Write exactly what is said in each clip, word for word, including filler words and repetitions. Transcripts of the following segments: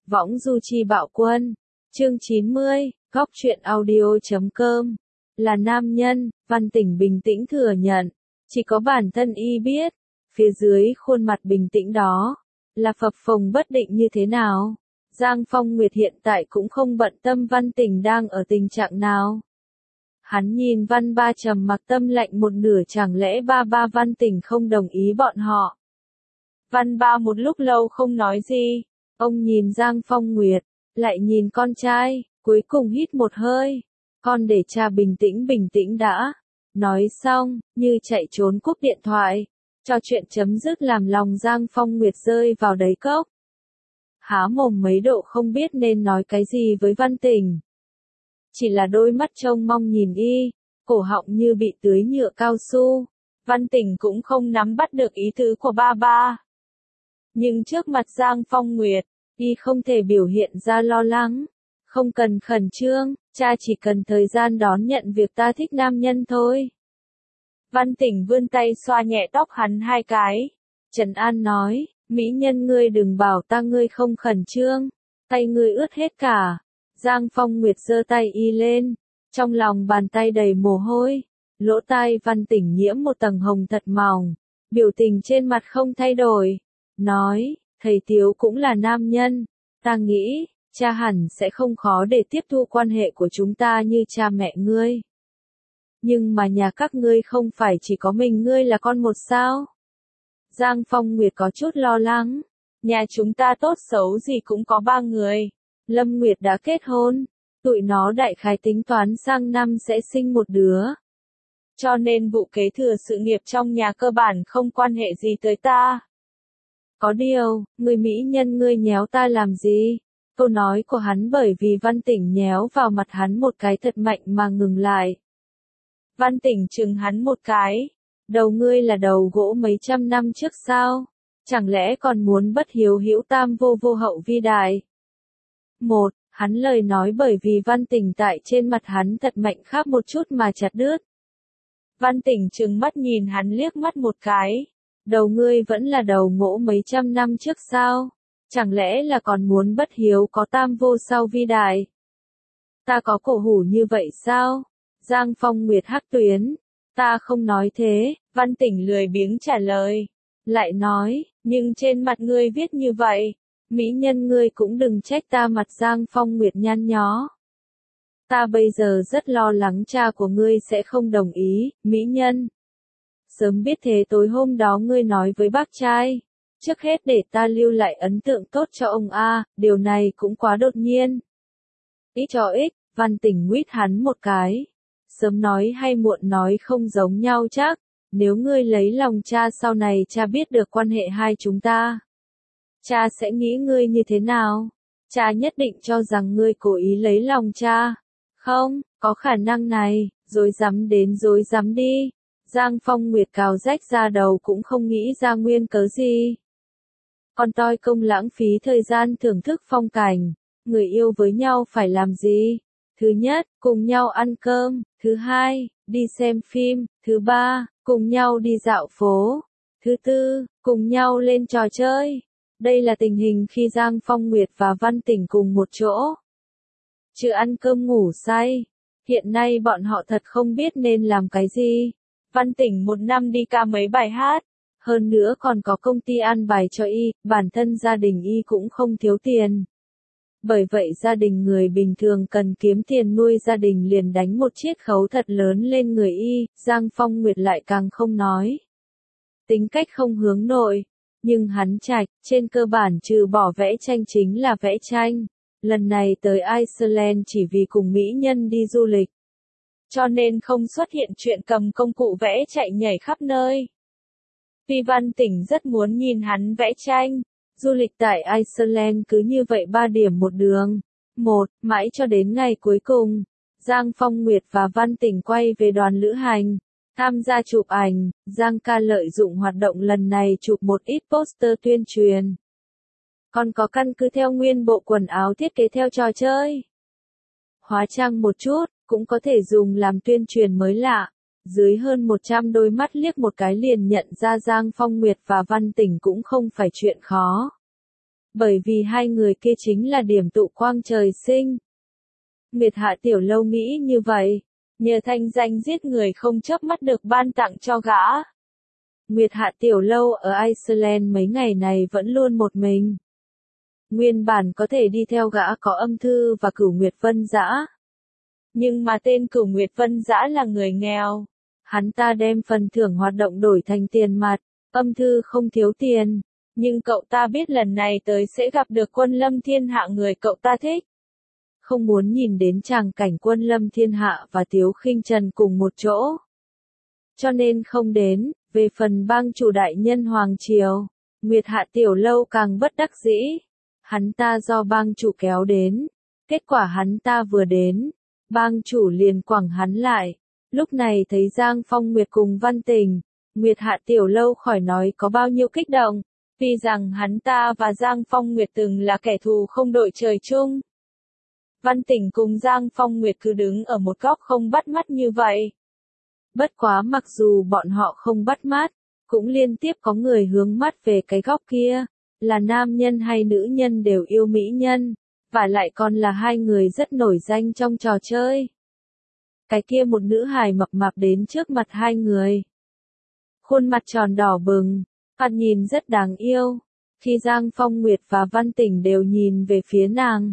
Võng du chi bạo quân. Chương chín mươi, góc truyện audio chấm com. Là nam nhân, Văn Tỉnh bình tĩnh thừa nhận. Chỉ có bản thân y biết. Phía dưới khuôn mặt bình tĩnh đó. Là phập phồng bất định như thế nào. Giang Phong Nguyệt hiện tại cũng không bận tâm Văn Tỉnh đang ở tình trạng nào. Hắn nhìn Văn Ba trầm mặc tâm lạnh một nửa, chẳng lẽ ba ba Văn Tỉnh không đồng ý bọn họ. Văn Ba một lúc lâu không nói gì. Ông nhìn Giang Phong Nguyệt, lại nhìn con trai, cuối cùng hít một hơi. Con để cha bình tĩnh bình tĩnh đã. Nói xong, như chạy trốn cúp điện thoại. Cho chuyện chấm dứt làm lòng Giang Phong Nguyệt rơi vào đáy cốc. Há mồm mấy độ không biết nên nói cái gì với Văn Tỉnh. Chỉ là đôi mắt trông mong nhìn y, cổ họng như bị tưới nhựa cao su. Văn Tỉnh cũng không nắm bắt được ý tứ của ba ba. Nhưng trước mặt Giang Phong Nguyệt, y không thể biểu hiện ra lo lắng. Không cần khẩn trương, cha chỉ cần thời gian đón nhận việc ta thích nam nhân thôi. Văn Tỉnh vươn tay xoa nhẹ tóc hắn hai cái. Trần An nói, mỹ nhân ngươi đừng bảo ta ngươi không khẩn trương. Tay ngươi ướt hết cả. Giang Phong Nguyệt giơ tay y lên. Trong lòng bàn tay đầy mồ hôi. Lỗ tai Văn Tỉnh nhiễm một tầng hồng thật mỏng. Biểu tình trên mặt không thay đổi. Nói, thầy Tiếu cũng là nam nhân. Ta nghĩ, cha hẳn sẽ không khó để tiếp thu quan hệ của chúng ta như cha mẹ ngươi. Nhưng mà nhà các ngươi không phải chỉ có mình ngươi là con một sao? Giang Phong Nguyệt có chút lo lắng. Nhà chúng ta tốt xấu gì cũng có ba người. Lâm Nguyệt đã kết hôn. Tụi nó đại khái tính toán sang năm sẽ sinh một đứa. Cho nên vụ kế thừa sự nghiệp trong nhà cơ bản không quan hệ gì tới ta. Có điều, người mỹ nhân ngươi nhéo ta làm gì? Câu nói của hắn bởi vì Văn Tỉnh nhéo vào mặt hắn một cái thật mạnh mà ngừng lại. Văn Tỉnh chừng hắn một cái. Đầu ngươi là đầu gỗ mấy trăm năm trước sao? Chẳng lẽ còn muốn bất hiếu hữu tam vô vô hậu vi đại? Một, hắn lời nói bởi vì Văn Tỉnh tại trên mặt hắn thật mạnh khắp một chút mà chặt đứt. Văn Tỉnh trừng mắt nhìn hắn liếc mắt một cái. Đầu ngươi vẫn là đầu gỗ mấy trăm năm trước sao? Chẳng lẽ là còn muốn bất hiếu có tam vô sau vi đại? Ta có cổ hủ như vậy sao? Giang Phong Nguyệt hắc tuyến. Ta không nói thế, Văn Tỉnh lười biếng trả lời. Lại nói, nhưng trên mặt ngươi viết như vậy. Mỹ nhân ngươi cũng đừng trách ta. Mặt Giang Phong Nguyệt nhăn nhó. Ta bây giờ rất lo lắng cha của ngươi sẽ không đồng ý, mỹ nhân. Sớm biết thế tối hôm đó ngươi nói với bác trai. Trước hết để ta lưu lại ấn tượng tốt cho ông A, điều này cũng quá đột nhiên. Ít cho ích, Văn Tỉnh nguyết hắn một cái. Sớm nói hay muộn nói không giống nhau chắc. Nếu ngươi lấy lòng cha sau này cha biết được quan hệ hai chúng ta. Cha sẽ nghĩ ngươi như thế nào? Cha nhất định cho rằng ngươi cố ý lấy lòng cha. Không, có khả năng này, dối dám đến dối dám đi. Giang Phong Nguyệt cào rách ra đầu cũng không nghĩ ra nguyên cớ gì. Con toi công lãng phí thời gian thưởng thức phong cảnh. Người yêu với nhau phải làm gì? Thứ nhất, cùng nhau ăn cơm. Thứ hai, đi xem phim. Thứ ba, cùng nhau đi dạo phố. Thứ tư, cùng nhau lên trò chơi. Đây là tình hình khi Giang Phong Nguyệt và Văn Tỉnh cùng một chỗ. Chưa ăn cơm ngủ say. Hiện nay bọn họ thật không biết nên làm cái gì. Văn Tỉnh một năm đi ca mấy bài hát. Hơn nữa còn có công ty an bài cho y, bản thân gia đình y cũng không thiếu tiền. Bởi vậy gia đình người bình thường cần kiếm tiền nuôi gia đình liền đánh một chiết khấu thật lớn lên người y, Giang Phong Nguyệt lại càng không nói. Tính cách không hướng nội, nhưng hắn Trạch, trên cơ bản trừ bỏ vẽ tranh chính là vẽ tranh. Lần này tới Iceland chỉ vì cùng mỹ nhân đi du lịch. Cho nên không xuất hiện chuyện cầm công cụ vẽ chạy nhảy khắp nơi. Vì Văn Tỉnh rất muốn nhìn hắn vẽ tranh. Du lịch tại Iceland cứ như vậy ba điểm một đường. Một, mãi cho đến ngày cuối cùng. Giang Phong Nguyệt và Văn Tỉnh quay về đoàn lữ hành. Tham gia chụp ảnh, Giang ca lợi dụng hoạt động lần này chụp một ít poster tuyên truyền. Còn có căn cứ theo nguyên bộ quần áo thiết kế theo trò chơi. Hóa trang một chút, cũng có thể dùng làm tuyên truyền mới lạ. Dưới hơn một trăm đôi mắt liếc một cái liền nhận ra Giang Phong Nguyệt và Văn Tỉnh cũng không phải chuyện khó. Bởi vì hai người kia chính là điểm tụ quang trời sinh. Nguyệt Hạ Tiểu Lâu nghĩ như vậy, nhờ thanh danh giết người không chớp mắt được ban tặng cho gã. Nguyệt Hạ Tiểu Lâu ở Iceland mấy ngày này vẫn luôn một mình. Nguyên bản có thể đi theo gã có Âm Thư và Cửu Nguyệt Vân Dã. Nhưng mà tên Cửu Nguyệt Vân Dã là người nghèo. Hắn ta đem phần thưởng hoạt động đổi thành tiền mặt, Âm Thư không thiếu tiền. Nhưng cậu ta biết lần này tới sẽ gặp được Quân Lâm Thiên Hạ người cậu ta thích. Không muốn nhìn đến tràng cảnh Quân Lâm Thiên Hạ và Tiếu Khinh Trần cùng một chỗ. Cho nên không đến. Về phần bang chủ đại nhân Hoàng Triều, Nguyệt Hạ Tiểu Lâu càng bất đắc dĩ. Hắn ta do bang chủ kéo đến. Kết quả hắn ta vừa đến, bang chủ liền quẳng hắn lại. Lúc này thấy Giang Phong Nguyệt cùng Văn Tình, Nguyệt Hạ Tiểu Lâu khỏi nói có bao nhiêu kích động. Vì rằng hắn ta và Giang Phong Nguyệt từng là kẻ thù không đội trời chung. Văn Tình cùng Giang Phong Nguyệt cứ đứng ở một góc không bắt mắt như vậy. Bất quá mặc dù bọn họ không bắt mắt, cũng liên tiếp có người hướng mắt về cái góc kia, là nam nhân hay nữ nhân đều yêu mỹ nhân, và lại còn là hai người rất nổi danh trong trò chơi. Cái kia một nữ hài mập mạp đến trước mặt hai người. Khuôn mặt tròn đỏ bừng, mặt nhìn rất đáng yêu, khi Giang Phong Nguyệt và Văn Tình đều nhìn về phía nàng.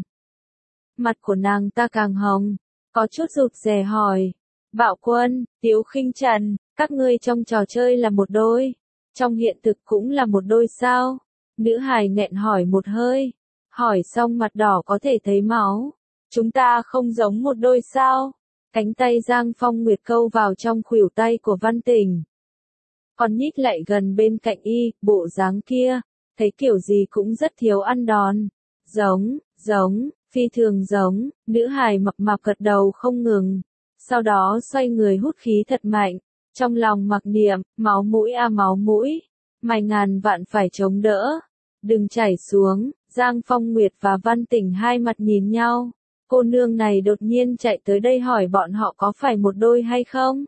Mặt của nàng ta càng hồng, có chút rụt rè hỏi. Bạo Quân, Tiếu Khinh Trần, các ngươi trong trò chơi là một đôi, trong hiện thực cũng là một đôi sao? Nữ hài nghẹn hỏi một hơi, hỏi xong mặt đỏ có thể thấy máu. Chúng ta không giống một đôi sao? Cánh tay Giang Phong Nguyệt câu vào trong khuỷu tay của Văn Tình. Còn nhích lại gần bên cạnh y, bộ dáng kia, thấy kiểu gì cũng rất thiếu ăn đòn. Giống, giống, phi thường giống, nữ hài mập mạp gật đầu không ngừng. Sau đó xoay người hút khí thật mạnh, trong lòng mặc niệm, máu mũi a à máu mũi, mày ngàn vạn phải chống đỡ, đừng chảy xuống. Giang Phong Nguyệt và Văn Tình hai mặt nhìn nhau, cô nương này đột nhiên chạy tới đây hỏi bọn họ có phải một đôi hay không.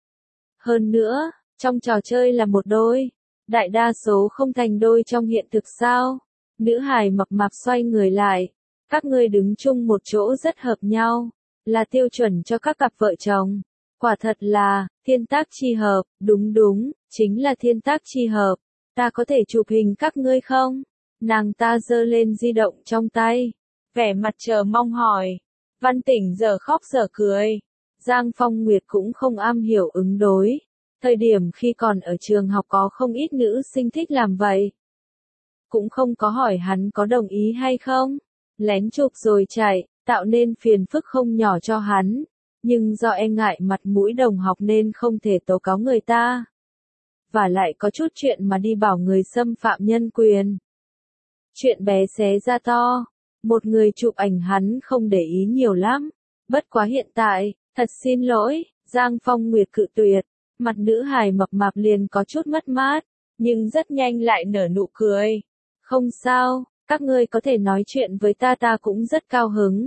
Hơn nữa, trong trò chơi là một đôi, đại đa số không thành đôi trong hiện thực sao? Nữ hài mập mạp xoay người lại, các ngươi đứng chung một chỗ rất hợp nhau. Là tiêu chuẩn cho các cặp vợ chồng. Quả thật là, thiên tác chi hợp, đúng đúng, chính là thiên tác chi hợp. Ta có thể chụp hình các ngươi không? Nàng ta giơ lên di động trong tay. Vẻ mặt chờ mong hỏi. Văn Tình giờ khóc giờ cười. Giang Phong Nguyệt cũng không am hiểu ứng đối. Thời điểm khi còn ở trường học có không ít nữ sinh thích làm vậy. Cũng không có hỏi hắn có đồng ý hay không. Lén chụp rồi chạy. Tạo nên phiền phức không nhỏ cho hắn, nhưng do e ngại mặt mũi đồng học nên không thể tố cáo người ta. Và lại có chút chuyện mà đi bảo người xâm phạm nhân quyền. Chuyện bé xé ra to, một người chụp ảnh hắn không để ý nhiều lắm. Bất quá hiện tại, thật xin lỗi, Giang Phong Nguyệt cự tuyệt, mặt nữ hài mập mạp liền có chút mất mát, nhưng rất nhanh lại nở nụ cười. Không sao. Các ngươi có thể nói chuyện với ta ta cũng rất cao hứng.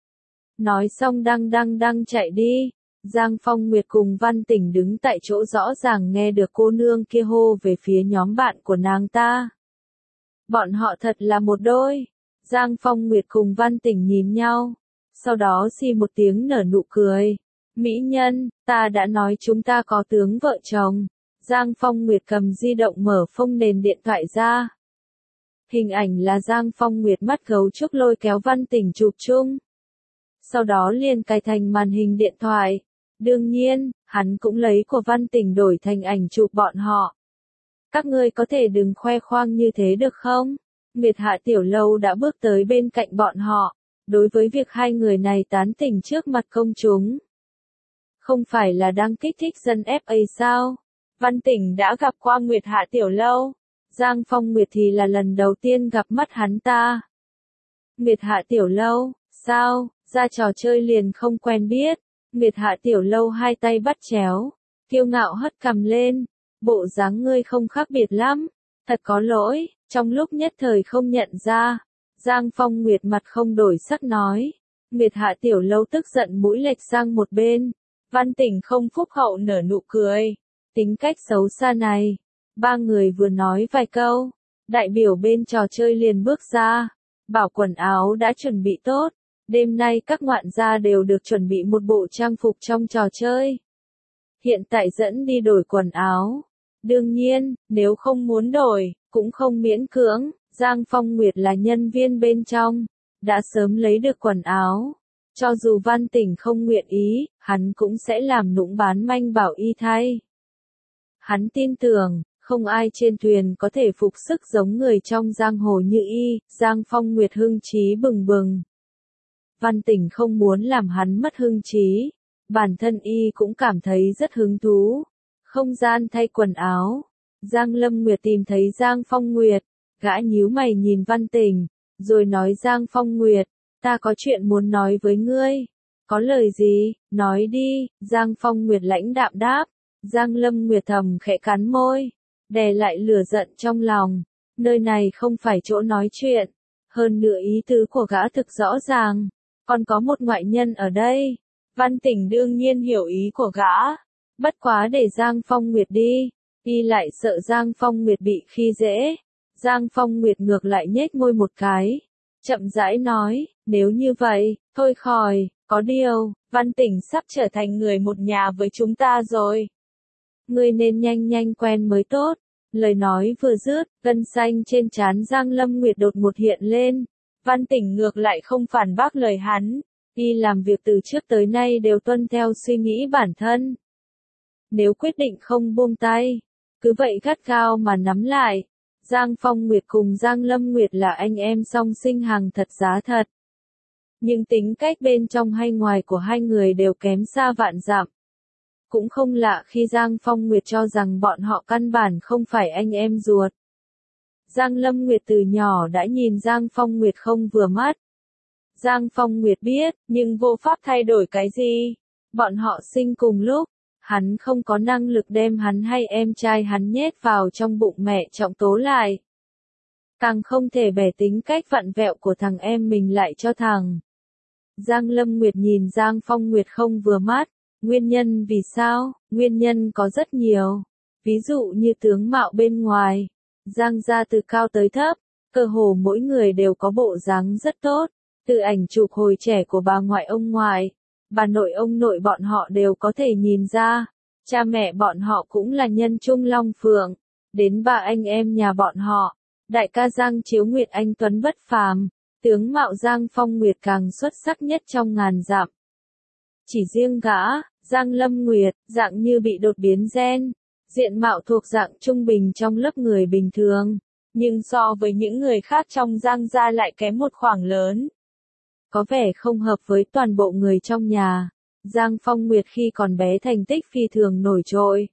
Nói xong đăng đăng đăng chạy đi. Giang Phong Nguyệt cùng Văn Tình đứng tại chỗ rõ ràng nghe được cô nương kia hô về phía nhóm bạn của nàng ta. Bọn họ thật là một đôi. Giang Phong Nguyệt cùng Văn Tình nhìn nhau. Sau đó xì một tiếng nở nụ cười. Mỹ nhân, ta đã nói chúng ta có tướng vợ chồng. Giang Phong Nguyệt cầm di động mở phông nền điện thoại ra. Hình ảnh là Giang Phong Nguyệt mắt gấu trúc lôi kéo Văn Tình chụp chung. Sau đó liền cài thành màn hình điện thoại. Đương nhiên, hắn cũng lấy của Văn Tình đổi thành ảnh chụp bọn họ. Các ngươi có thể đừng khoe khoang như thế được không? Nguyệt Hạ Tiểu Lâu đã bước tới bên cạnh bọn họ. Đối với việc hai người này tán tỉnh trước mặt công chúng. Không phải là đang kích thích dân ép a sao? Văn Tình đã gặp qua Nguyệt Hạ Tiểu Lâu. Giang Phong Nguyệt thì là lần đầu tiên gặp mắt hắn ta. Nguyệt Hạ Tiểu Lâu, sao, ra trò chơi liền không quen biết. Nguyệt Hạ Tiểu Lâu hai tay bắt chéo, kiêu ngạo hất cằm lên, bộ dáng ngươi không khác biệt lắm, thật có lỗi, trong lúc nhất thời không nhận ra. Giang Phong Nguyệt mặt không đổi sắc nói. Nguyệt Hạ Tiểu Lâu tức giận mũi lệch sang một bên. Văn Tình không phúc hậu nở nụ cười. Tính cách xấu xa này. Ba người vừa nói vài câu, đại biểu bên trò chơi liền bước ra, bảo quần áo đã chuẩn bị tốt, đêm nay các ngoạn gia đều được chuẩn bị một bộ trang phục trong trò chơi. Hiện tại dẫn đi đổi quần áo. Đương nhiên, nếu không muốn đổi, cũng không miễn cưỡng, Giang Phong Nguyệt là nhân viên bên trong, đã sớm lấy được quần áo. Cho dù Văn Tỉnh không nguyện ý, hắn cũng sẽ làm nũng bán manh bảo y thay. Hắn tin tưởng, không ai trên thuyền có thể phục sức giống người trong giang hồ như y, Giang Phong Nguyệt hưng trí bừng bừng. Văn Tỉnh không muốn làm hắn mất hưng trí, bản thân y cũng cảm thấy rất hứng thú. Không gian thay quần áo, Giang Lâm Nguyệt tìm thấy Giang Phong Nguyệt, gã nhíu mày nhìn Văn Tỉnh, rồi nói Giang Phong Nguyệt, ta có chuyện muốn nói với ngươi. Có lời gì, nói đi, Giang Phong Nguyệt lãnh đạm đáp. Giang Lâm Nguyệt thầm khẽ cắn môi, đè lại lửa giận trong lòng, nơi này không phải chỗ nói chuyện, hơn nữa ý tứ của gã thực rõ ràng, còn có một ngoại nhân ở đây. Văn Tỉnh đương nhiên hiểu ý của gã, bất quá để Giang Phong Nguyệt đi, y lại sợ Giang Phong Nguyệt bị khi dễ. Giang Phong Nguyệt ngược lại nhếch môi một cái, chậm rãi nói, nếu như vậy, thôi khỏi, có điều, Văn Tỉnh sắp trở thành người một nhà với chúng ta rồi. Ngươi nên nhanh nhanh quen mới tốt. Lời nói vừa dứt, gân xanh trên trán Giang Lâm Nguyệt đột ngột hiện lên. Văn Tỉnh ngược lại không phản bác lời hắn, y làm việc từ trước tới nay đều tuân theo suy nghĩ bản thân. Nếu quyết định không buông tay, cứ vậy gắt gao mà nắm lại. Giang Phong Nguyệt cùng Giang Lâm Nguyệt là anh em song sinh hàng thật giá thật. Nhưng tính cách bên trong hay ngoài của hai người đều kém xa vạn dặm. Cũng không lạ khi Giang Phong Nguyệt cho rằng bọn họ căn bản không phải anh em ruột. Giang Lâm Nguyệt từ nhỏ đã nhìn Giang Phong Nguyệt không vừa mắt. Giang Phong Nguyệt biết, nhưng vô pháp thay đổi cái gì. Bọn họ sinh cùng lúc, hắn không có năng lực đem hắn hay em trai hắn nhét vào trong bụng mẹ Trọng Tố lại. Càng không thể bẻ tính cách vặn vẹo của thằng em mình lại cho thằng. Giang Lâm Nguyệt nhìn Giang Phong Nguyệt không vừa mắt. Nguyên nhân vì sao? Nguyên nhân có rất nhiều. Ví dụ như tướng mạo bên ngoài. Giang gia từ cao tới thấp, cơ hồ mỗi người đều có bộ dáng rất tốt. Từ ảnh chụp hồi trẻ của bà ngoại ông ngoại, bà nội ông nội bọn họ đều có thể nhìn ra. Cha mẹ bọn họ cũng là nhân trung long phượng. Đến ba anh em nhà bọn họ, đại ca Giang Chiếu Nguyệt anh tuấn bất phàm, tướng mạo Giang Phong Nguyệt càng xuất sắc nhất trong ngàn dặm. Chỉ riêng gã, Giang Lâm Nguyệt, dạng như bị đột biến gen, diện mạo thuộc dạng trung bình trong lớp người bình thường, nhưng so với những người khác trong Giang gia lại kém một khoảng lớn. Có vẻ không hợp với toàn bộ người trong nhà. Giang Phong Nguyệt khi còn bé thành tích phi thường nổi trội.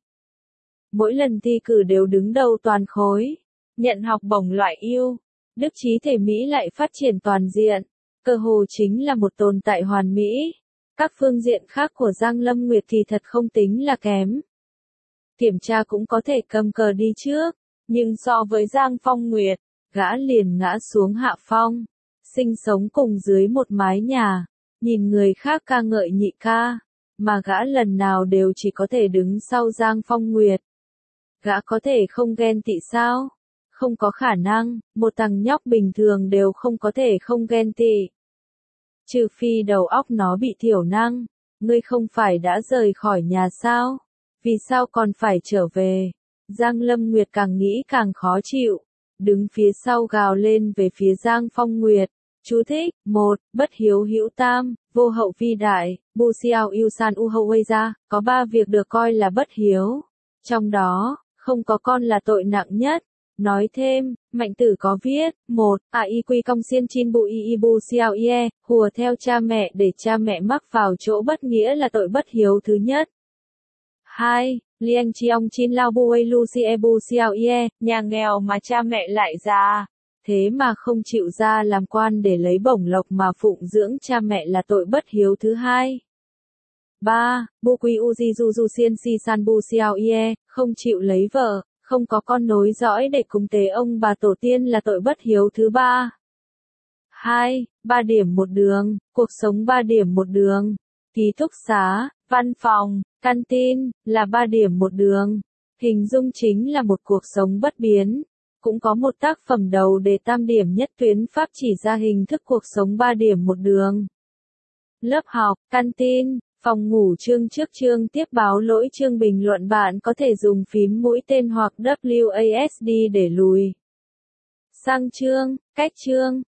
Mỗi lần thi cử đều đứng đầu toàn khối, nhận học bổng loại ưu, đức trí thể Mỹ lại phát triển toàn diện, cơ hồ chính là một tồn tại hoàn mỹ. Các phương diện khác của Giang Lâm Nguyệt thì thật không tính là kém. Kiểm tra cũng có thể cầm cờ đi trước, nhưng so với Giang Phong Nguyệt, gã liền ngã xuống hạ phong. Sinh sống cùng dưới một mái nhà, nhìn người khác ca ngợi nhị ca, mà gã lần nào đều chỉ có thể đứng sau Giang Phong Nguyệt. Gã có thể không ghen tị sao? Không có khả năng, một thằng nhóc bình thường đều không có thể không ghen tị. Trừ phi đầu óc nó bị thiểu năng. Ngươi không phải đã rời khỏi nhà sao? Vì sao còn phải trở về? Giang Lâm Nguyệt càng nghĩ càng khó chịu. Đứng phía sau gào lên về phía Giang Phong Nguyệt. Chú thích, một, bất hiếu hữu tam, vô hậu vi đại, bu xiao yêu san u hậu gây ra, có ba việc được coi là bất hiếu. Trong đó, không có con là tội nặng nhất. Nói thêm, Mạnh Tử có viết, một, a y quy công xiên chin bu y y bu xiao ye, hùa theo cha mẹ để cha mẹ mắc vào chỗ bất nghĩa là tội bất hiếu thứ nhất. hai. Liang chiong chin lao bu ay lu si e bu xiao ye, nhà nghèo mà cha mẹ lại già. Thế mà không chịu ra làm quan để lấy bổng lộc mà phụng dưỡng cha mẹ là tội bất hiếu thứ hai. ba. Bu quy uji du du xiên si san bu xiao ye, không chịu lấy vợ, không có con nối dõi để cúng tế ông bà tổ tiên là tội bất hiếu thứ ba. hai. Ba điểm một đường, cuộc sống ba điểm một đường. Ký túc xá, văn phòng, canteen, là ba điểm một đường. Hình dung chính là một cuộc sống bất biến. cũng có một tác phẩm đầu đề tam điểm nhất tuyến pháp chỉ ra hình thức cuộc sống ba điểm một đường. Lớp học, canteen, phòng ngủ chương trước chương tiếp báo lỗi chương bình luận bạn có thể dùng phím mũi tên hoặc W A S D để lùi sang chương, cách chương.